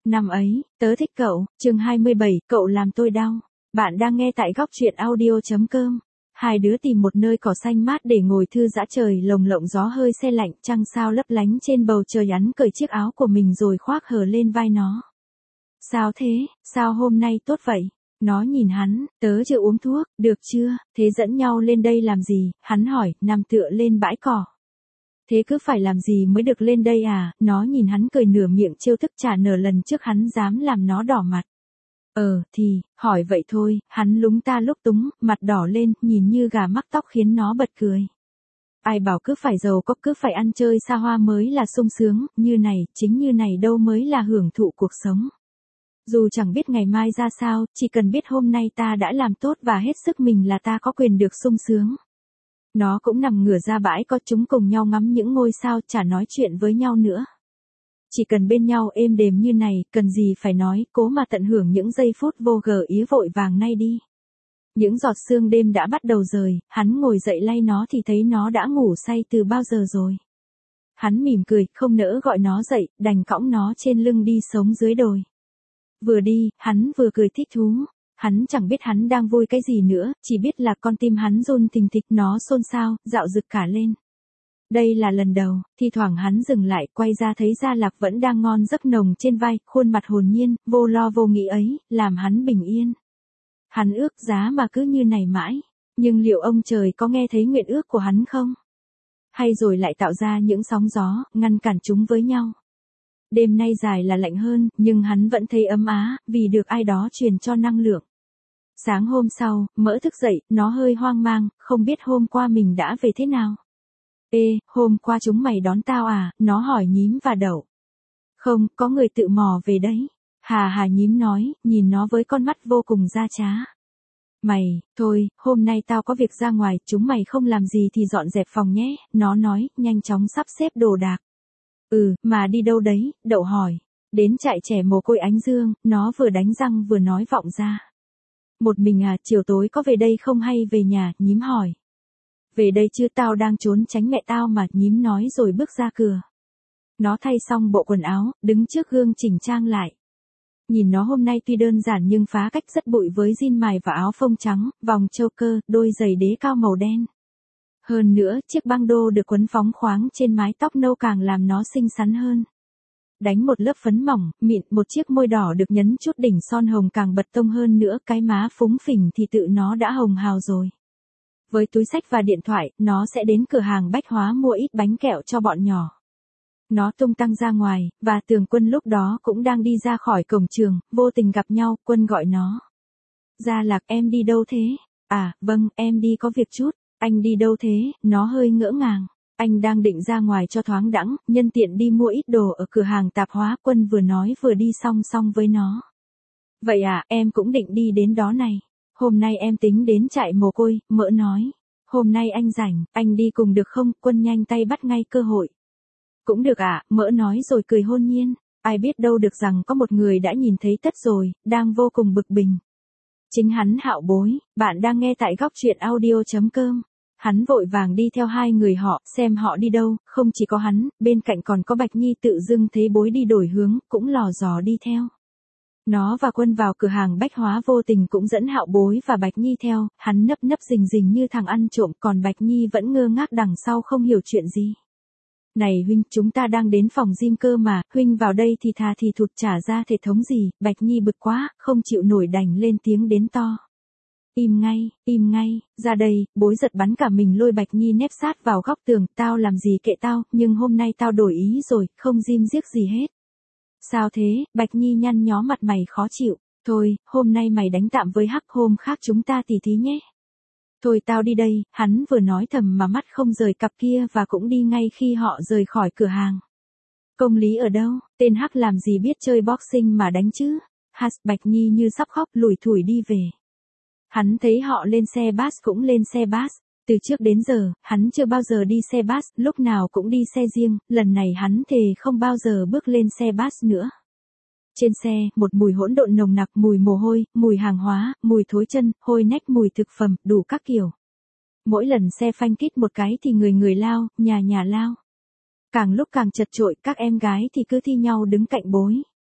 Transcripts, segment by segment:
Năm ấy, tớ thích cậu, chương 27, cậu làm tôi đau. Bạn đang nghe tại góc truyện audio.com. Hai đứa tìm một nơi cỏ xanh mát để ngồi thư giã, trời lồng lộng gió hơi se lạnh, trăng sao lấp lánh trên bầu trời. Hắn cởi chiếc áo của mình rồi khoác hở lên vai nó. Sao thế, sao hôm nay tốt vậy? Nó nhìn hắn, tớ chưa uống thuốc, được chưa, thế dẫn nhau lên đây làm gì? Hắn hỏi, nằm tựa lên bãi cỏ. Thế cứ phải làm gì mới được lên đây à? Nó nhìn hắn cười nửa miệng trêu thức, chả nở lần trước hắn dám làm nó đỏ mặt. Thì, hỏi vậy thôi. Hắn lúng ta lúc túng, mặt đỏ lên, nhìn như gà mắc tóc khiến nó bật cười. Ai bảo cứ phải giàu có, cứ phải ăn chơi xa hoa mới là sung sướng, như này, chính như này đâu mới là hưởng thụ cuộc sống. Dù chẳng biết ngày mai ra sao, chỉ cần biết hôm nay ta đã làm tốt và hết sức mình là ta có quyền được sung sướng. Nó cũng nằm ngửa ra bãi có, chúng cùng nhau ngắm những ngôi sao, chả nói chuyện với nhau nữa. Chỉ cần bên nhau êm đềm như này, cần gì phải nói, cố mà tận hưởng những giây phút vô gờ ý vội vàng nay đi. Những giọt sương đêm đã bắt đầu rời, hắn ngồi dậy lay nó thì thấy nó đã ngủ say từ bao giờ rồi. Hắn mỉm cười, không nỡ gọi nó dậy, đành cõng nó trên lưng đi sống dưới đồi. Vừa đi, hắn vừa cười thích thú. Hắn chẳng biết hắn đang vui cái gì nữa, chỉ biết là con tim hắn run thình thịch, nó xôn xao, dạo dực cả lên. Đây là lần đầu, thi thoảng hắn dừng lại, quay ra thấy Gia Lạc vẫn đang ngon giấc nồng trên vai, khuôn mặt hồn nhiên, vô lo vô nghĩ ấy, làm hắn bình yên. Hắn ước giá mà cứ như này mãi, nhưng liệu ông trời có nghe thấy nguyện ước của hắn không? Hay rồi lại tạo ra những sóng gió, ngăn cản chúng với nhau? Đêm nay dài là lạnh hơn, nhưng hắn vẫn thấy ấm á, vì được ai đó truyền cho năng lượng. Sáng hôm sau, Mỡ thức dậy, nó hơi hoang mang, không biết hôm qua mình đã về thế nào. Ê, hôm qua chúng mày đón tao à? Nó hỏi Nhím và Đậu. Không, có người tự mò về đấy. Hà hà, Nhím nói, nhìn nó với con mắt vô cùng dã trá. Mày, thôi, hôm nay tao có việc ra ngoài, chúng mày không làm gì thì dọn dẹp phòng nhé, nó nói, nhanh chóng sắp xếp đồ đạc. Mà đi đâu đấy? Đậu hỏi. Đến trại trẻ mồ côi Ánh Dương, nó vừa đánh răng vừa nói vọng ra. Một mình à, chiều tối có về đây không hay về nhà? Nhím hỏi. Về đây chứ, tao đang trốn tránh mẹ tao mà, Nhím nói rồi bước ra cửa. Nó thay xong bộ quần áo, đứng trước gương chỉnh trang lại. Nhìn nó hôm nay tuy đơn giản nhưng phá cách rất bụi với jean mài và áo phông trắng, vòng châu cơ, đôi giày đế cao màu đen. Hơn nữa, chiếc băng đô được quấn phóng khoáng trên mái tóc nâu càng làm nó xinh xắn hơn. Đánh một lớp phấn mỏng, mịn, một chiếc môi đỏ được nhấn chút đỉnh son hồng càng bật tông hơn nữa, cái má phúng phỉnh thì tự nó đã hồng hào rồi. Với túi xách và điện thoại, nó sẽ đến cửa hàng bách hóa mua ít bánh kẹo cho bọn nhỏ. Nó tung tăng ra ngoài, và Tường Quân lúc đó cũng đang đi ra khỏi cổng trường, vô tình gặp nhau. Quân gọi nó. Gia Lạc, em đi đâu thế? À, vâng, em đi có việc chút. Anh đi đâu thế? Nó hơi ngỡ ngàng. Anh đang định ra ngoài cho thoáng đãng, nhân tiện đi mua ít đồ ở cửa hàng tạp hóa. Quân vừa nói vừa đi song song với nó. Vậy à, em cũng định đi đến đó này. Hôm nay em tính đến trại mồ côi, Mỡ nói. Hôm nay anh rảnh, anh đi cùng được không? Quân nhanh tay bắt ngay cơ hội. Cũng được ạ, Mỡ nói rồi cười hôn nhiên. Ai biết đâu được rằng có một người đã nhìn thấy tất rồi, đang vô cùng bực bình. Chính hắn, Hạo Bối. Bạn đang nghe tại góc truyện audio.com. Hắn vội vàng đi theo hai người họ, xem họ đi đâu. Không chỉ có hắn, bên cạnh còn có Bạch Nhi. Tự dưng thấy Bối đi đổi hướng, cũng lò dò đi theo. Nó và Quân vào cửa hàng bách hóa vô tình cũng dẫn Hạo Bối và Bạch Nhi theo. Hắn nấp nấp rình rình như thằng ăn trộm, còn Bạch Nhi vẫn ngơ ngác đằng sau không hiểu chuyện gì. Này huynh, chúng ta đang đến phòng gym cơ mà, huynh vào đây thì thà thì thụt trả ra thể thống gì? Bạch Nhi bực quá, không chịu nổi đành lên tiếng đến to. Im ngay, ra đây. Bối giật bắn cả mình lôi Bạch Nhi nép sát vào góc tường. Tao làm gì kệ tao, nhưng hôm nay tao đổi ý rồi, không gym giếc gì hết. Sao thế? Bạch Nhi nhăn nhó mặt mày khó chịu. Thôi, hôm nay mày đánh tạm với Hắc, hôm khác chúng ta tỉ thí nhé. Thôi tao đi đây, hắn vừa nói thầm mà mắt không rời cặp kia và cũng đi ngay khi họ rời khỏi cửa hàng. Công lý ở đâu? Tên Hắc làm gì biết chơi boxing mà đánh chứ? Bạch Nhi như sắp khóc lủi thủi đi về. Hắn thấy họ lên xe bus cũng lên xe bus. Từ trước đến giờ, hắn chưa bao giờ đi xe bus, lúc nào cũng đi xe riêng, lần này hắn thề không bao giờ bước lên xe bus nữa. Trên xe, một mùi hỗn độn nồng nặc, mùi mồ hôi, mùi hàng hóa, mùi thối chân, hôi nách, mùi thực phẩm, đủ các kiểu. Mỗi lần xe phanh kít một cái thì người lao, nhà lao. Càng lúc càng chật chội, các em gái thì cứ thi nhau đứng cạnh Bối.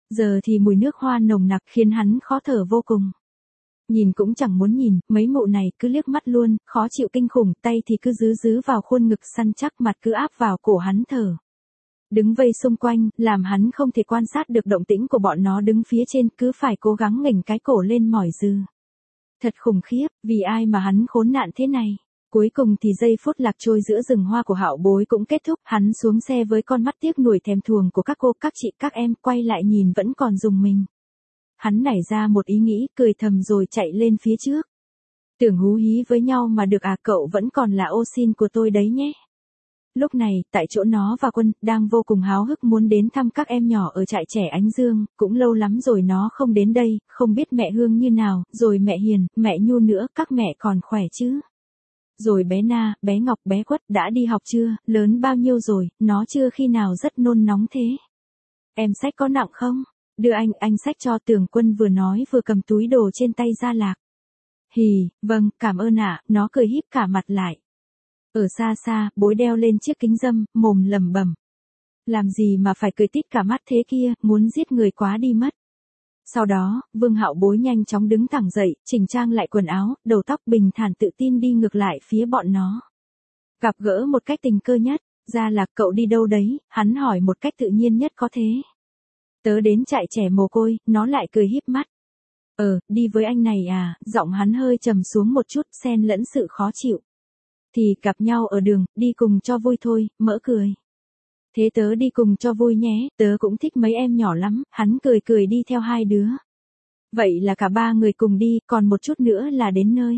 Giờ thì mùi nước hoa nồng nặc khiến hắn khó thở vô cùng. Nhìn cũng chẳng muốn nhìn, mấy mụ này cứ liếc mắt luôn, khó chịu kinh khủng, tay thì cứ giữ vào khuôn ngực săn chắc, mặt cứ áp vào cổ hắn thở. Đứng vây xung quanh, làm hắn không thể quan sát được động tĩnh của bọn nó đứng phía trên, cứ phải cố gắng nghềnh cái cổ lên mỏi dư. Thật khủng khiếp, vì ai mà hắn khốn nạn thế này. Cuối cùng thì giây phút lạc trôi giữa rừng hoa của Hạo Bối cũng kết thúc, hắn xuống xe với con mắt tiếc nuối thèm thuồng của các cô, các chị, các em, quay lại nhìn vẫn còn rùng mình. Hắn nảy ra một ý nghĩ, cười thầm rồi chạy lên phía trước. Tưởng hú hí với nhau mà được à, cậu vẫn còn là ô sin của tôi đấy nhé. Lúc này, tại chỗ nó và Quân, đang vô cùng háo hức muốn đến thăm các em nhỏ ở trại trẻ Ánh Dương, cũng lâu lắm rồi nó không đến đây, không biết mẹ Hương như nào, rồi mẹ Hiền, mẹ Nhu nữa, các mẹ còn khỏe chứ. Rồi bé Na, bé Ngọc, bé Quất đã đi học chưa, lớn bao nhiêu rồi, nó chưa khi nào rất nôn nóng thế. Em xách có nặng không? Đưa anh xách cho. Tưởng Quân vừa nói vừa cầm túi đồ trên tay Gia Lạc. Hì, vâng, cảm ơn ạ, nó cười híp cả mặt lại. Ở xa xa, Bối đeo lên chiếc kính râm, mồm lẩm bẩm. Làm gì mà phải cười tít cả mắt thế kia, muốn giết người quá đi mất. Sau đó, Vương Hạo Bối nhanh chóng đứng thẳng dậy, chỉnh trang lại quần áo, đầu tóc bình thản tự tin đi ngược lại phía bọn nó. Gặp gỡ một cách tình cơ nhất, Gia Lạc cậu đi đâu đấy, hắn hỏi một cách tự nhiên nhất có thế. Tớ đến trại trẻ mồ côi, nó lại cười híp mắt. Đi với anh này à, giọng hắn hơi trầm xuống một chút, xen lẫn sự khó chịu. Thì gặp nhau ở đường, đi cùng cho vui thôi, mỡ cười. Thế tớ đi cùng cho vui nhé, tớ cũng thích mấy em nhỏ lắm, hắn cười đi theo hai đứa. Vậy là cả ba người cùng đi, còn một chút nữa là đến nơi.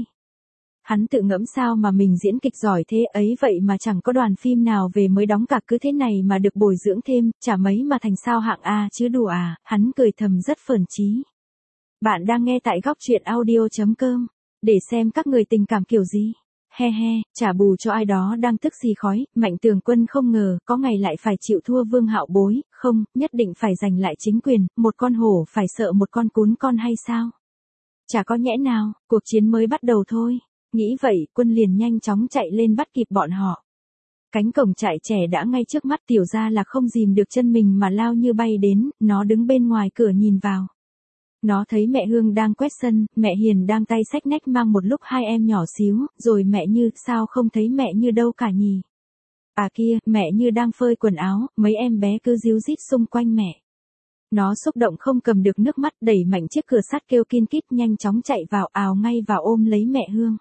Hắn tự ngẫm sao mà mình diễn kịch giỏi thế ấy, vậy mà chẳng có đoàn phim nào về mới đóng cả cứ thế này mà được bồi dưỡng thêm, chả mấy mà thành sao hạng A chứ đùa à, hắn cười thầm rất phởn chí. Bạn đang nghe tại góc truyện audio.com, để xem các người tình cảm kiểu gì. He he, trả bù cho ai đó đang tức xì khói, Mạnh Tường Quân không ngờ, có ngày lại phải chịu thua Vương Hạo Bối, không, nhất định phải giành lại chính quyền, một con hổ phải sợ một con cún con hay sao? Chả có nhẽ nào, cuộc chiến mới bắt đầu thôi. Nghĩ vậy, Quân liền nhanh chóng chạy lên bắt kịp bọn họ. Cánh cổng trại trẻ đã ngay trước mắt, Tiểu Gia Lạc không dìm được chân mình mà lao như bay đến, nó đứng bên ngoài cửa nhìn vào. Nó thấy mẹ Hương đang quét sân, mẹ Hiền đang tay xách nách mang một lúc hai em nhỏ xíu, rồi mẹ Như, sao không thấy mẹ Như đâu cả nhỉ? À kia, mẹ Như đang phơi quần áo, mấy em bé cứ ríu rít xung quanh mẹ. Nó xúc động không cầm được nước mắt, đẩy mạnh chiếc cửa sắt kêu kin kít, nhanh chóng chạy vào, ào ngay vào ôm lấy mẹ Hương.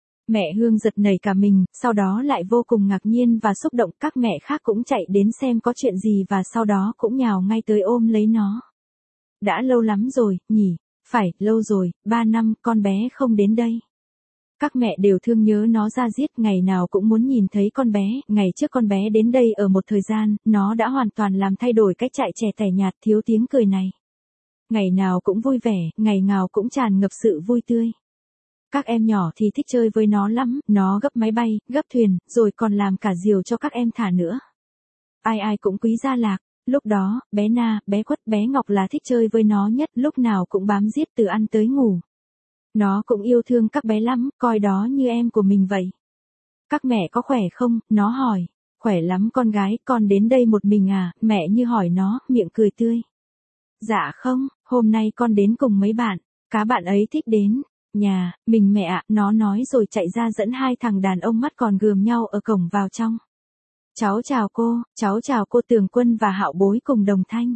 Mẹ Hương giật nảy cả mình, sau đó lại vô cùng ngạc nhiên và xúc động, các mẹ khác cũng chạy đến xem có chuyện gì và sau đó cũng nhào ngay tới ôm lấy nó. Đã lâu lắm rồi, nhỉ? Phải, lâu rồi, 3 năm, con bé không đến đây. Các mẹ đều thương nhớ nó ra giết, ngày nào cũng muốn nhìn thấy con bé, ngày trước con bé đến đây ở một thời gian, nó đã hoàn toàn làm thay đổi cách trại trẻ tẻ nhạt thiếu tiếng cười này. Ngày nào cũng vui vẻ, ngày nào cũng tràn ngập sự vui tươi. Các em nhỏ thì thích chơi với nó lắm, nó gấp máy bay, gấp thuyền, rồi còn làm cả diều cho các em thả nữa. Ai cũng quý Gia Lạc. Lúc đó, bé Na, bé Quất, bé Ngọc là thích chơi với nó nhất, lúc nào cũng bám giết từ ăn tới ngủ. Nó cũng yêu thương các bé lắm, coi đó như em của mình vậy. Các mẹ có khỏe không? Nó hỏi. Khỏe lắm con gái, con đến đây một mình à? Mẹ Như hỏi nó, miệng cười tươi. Dạ không, hôm nay con đến cùng mấy bạn. Cá bạn ấy thích đến nhà mình mẹ ạ, nó nói rồi chạy ra dẫn hai thằng đàn ông mắt còn gườm nhau ở cổng vào trong. Cháu chào cô. Tường Quân và Hạo Bối cùng đồng thanh.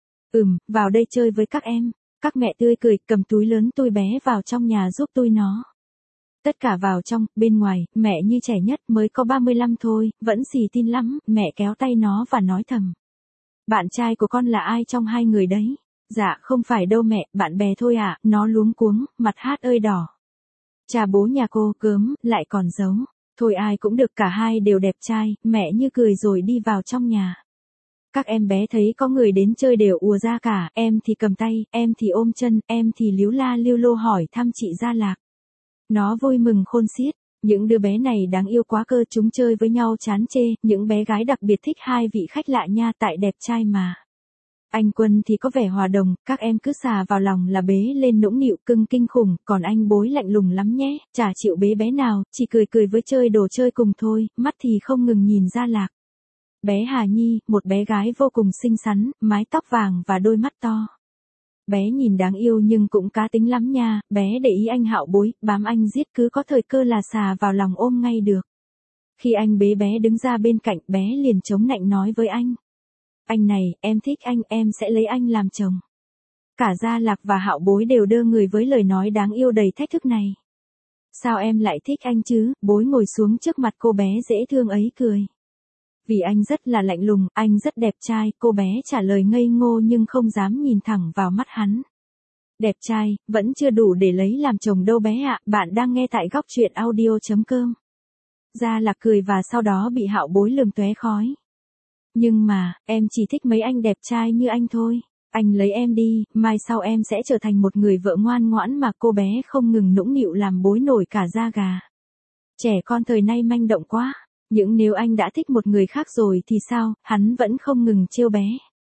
Vào đây chơi với các em. Các mẹ tươi cười, cầm túi lớn tôi bé vào trong nhà giúp tôi nó. Tất cả vào trong, bên ngoài, mẹ Như trẻ nhất mới có 35 thôi, vẫn xì tin lắm, mẹ kéo tay nó và nói thầm. Bạn trai của con là ai trong hai người đấy? Dạ không phải đâu mẹ, bạn bè thôi ạ, nó luống cuống, mặt hát ơi đỏ. Cha bố nhà cô, gớm, lại còn giấu. Thôi ai cũng được, cả hai đều đẹp trai, mẹ Như cười rồi đi vào trong nhà. Các em bé thấy có người đến chơi đều ùa ra cả, em thì cầm tay, em thì ôm chân, em thì líu la liu lô hỏi thăm chị Gia Lạc. Nó vui mừng khôn xiết, những đứa bé này đáng yêu quá cơ, chúng chơi với nhau chán chê, những bé gái đặc biệt thích hai vị khách lạ nha, tại đẹp trai mà. Anh Quân thì có vẻ hòa đồng, các em cứ xà vào lòng là bế lên nũng nịu cưng kinh khủng, còn anh Bối lạnh lùng lắm nhé, chả chịu bế bé nào, chỉ cười với chơi đồ chơi cùng thôi, mắt thì không ngừng nhìn Gia Lạc. Bé Hà Nhi, một bé gái vô cùng xinh xắn, mái tóc vàng và đôi mắt to. Bé nhìn đáng yêu nhưng cũng cá tính lắm nha, bé để ý anh Hạo Bối, bám anh giết cứ có thời cơ là xà vào lòng ôm ngay được. Khi anh bế bé đứng ra bên cạnh bé liền chống nạnh nói với anh. Anh này, em thích anh, em sẽ lấy anh làm chồng. Cả Gia Lạc và Hạo Bối đều đơ người với lời nói đáng yêu đầy thách thức này. Sao em lại thích anh chứ? Bối ngồi xuống trước mặt cô bé dễ thương ấy cười. Vì anh rất là lạnh lùng, anh rất đẹp trai, cô bé trả lời ngây ngô nhưng không dám nhìn thẳng vào mắt hắn. Đẹp trai, vẫn chưa đủ để lấy làm chồng đâu bé ạ, bạn đang nghe tại góc truyện audio.com. Gia Lạc cười và sau đó bị Hạo Bối lườm tóe khói. Nhưng mà, em chỉ thích mấy anh đẹp trai như anh thôi. Anh lấy em đi, mai sau em sẽ trở thành một người vợ ngoan ngoãn mà cô bé không ngừng nũng nịu làm Bối nổi cả da gà. Trẻ con thời nay manh động quá. Nhưng nếu anh đã thích một người khác rồi thì sao, hắn vẫn không ngừng trêu bé.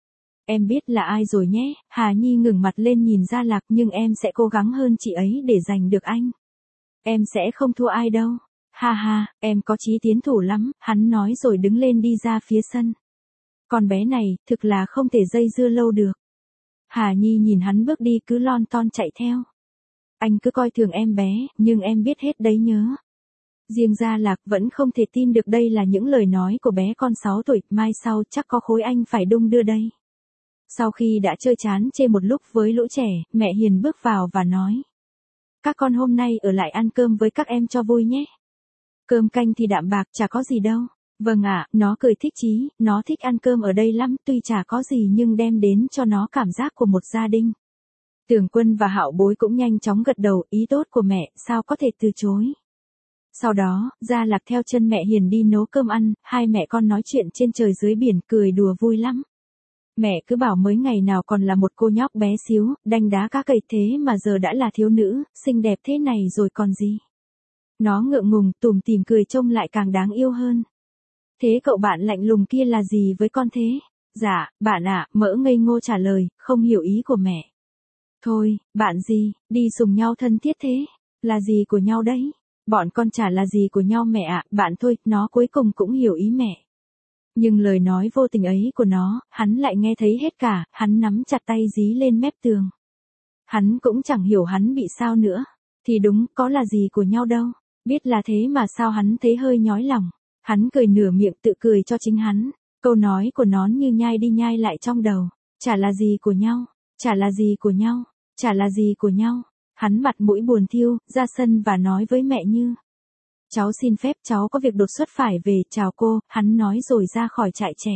Em biết là ai rồi nhé, Hà Nhi ngẩng mặt lên nhìn Gia Lạc nhưng em sẽ cố gắng hơn chị ấy để giành được anh. Em sẽ không thua ai đâu. Ha ha, em có chí tiến thủ lắm, hắn nói rồi đứng lên đi ra phía sân. Con bé này, thực là không thể dây dưa lâu được. Hà Nhi nhìn hắn bước đi cứ lon ton chạy theo. Anh cứ coi thường em bé, nhưng em biết hết đấy nhớ. Riêng Gia Lạc vẫn không thể tin được đây là những lời nói của bé con 6 tuổi, mai sau chắc có khối anh phải đung đưa đây. Sau khi đã chơi chán chê một lúc với lũ trẻ, mẹ Hiền bước vào và nói. Các con hôm nay ở lại ăn cơm với các em cho vui nhé. Cơm canh thì đạm bạc chả có gì đâu. Vâng ạ, nó cười thích chí, nó thích ăn cơm ở đây lắm, tuy chả có gì nhưng đem đến cho nó cảm giác của một gia đình. Tưởng Quân và Hạo Bối cũng nhanh chóng gật đầu, ý tốt của mẹ, sao có thể từ chối. Sau đó, Gia Lạc theo chân mẹ Hiền đi nấu cơm ăn, hai mẹ con nói chuyện trên trời dưới biển, cười đùa vui lắm. Mẹ cứ bảo mới ngày nào còn là một cô nhóc bé xíu, đanh đá cá cầy thế mà giờ đã là thiếu nữ, xinh đẹp thế này rồi còn gì. Nó ngượng ngùng, tủm tỉm cười trông lại càng đáng yêu hơn. Thế cậu bạn lạnh lùng kia là gì với con thế? Dạ, bạn ạ, Mỡ ngây ngô trả lời, không hiểu ý của mẹ. Thôi, bạn gì, đi sùng nhau thân thiết thế, là gì của nhau đấy? Bọn con chả là gì của nhau mẹ ạ, bạn thôi, nó cuối cùng cũng hiểu ý mẹ. Nhưng lời nói vô tình ấy của nó, hắn lại nghe thấy hết cả, hắn nắm chặt tay dí lên mép tường. Hắn cũng chẳng hiểu hắn bị sao nữa. Thì đúng, có là gì của nhau đâu. Biết là thế mà sao hắn thấy hơi nhói lòng. Hắn cười nửa miệng tự cười cho chính hắn. Câu nói của nó như nhai đi nhai lại trong đầu. Chả là gì của nhau, chả là gì của nhau, chả là gì của nhau. Hắn mặt mũi buồn thiêu, ra sân và nói với mẹ Như. Cháu xin phép cháu có việc đột xuất phải về, chào cô, hắn nói rồi ra khỏi trại trẻ.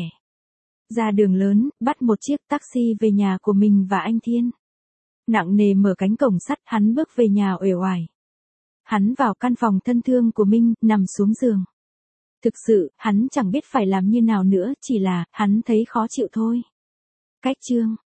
Ra đường lớn, bắt một chiếc taxi về nhà của mình và anh Thiên. Nặng nề mở cánh cổng sắt, hắn bước về nhà uể oải. Hắn vào căn phòng thân thương của Minh, nằm xuống giường. Thực sự, hắn chẳng biết phải làm như nào nữa, chỉ là, hắn thấy khó chịu thôi. Cách chương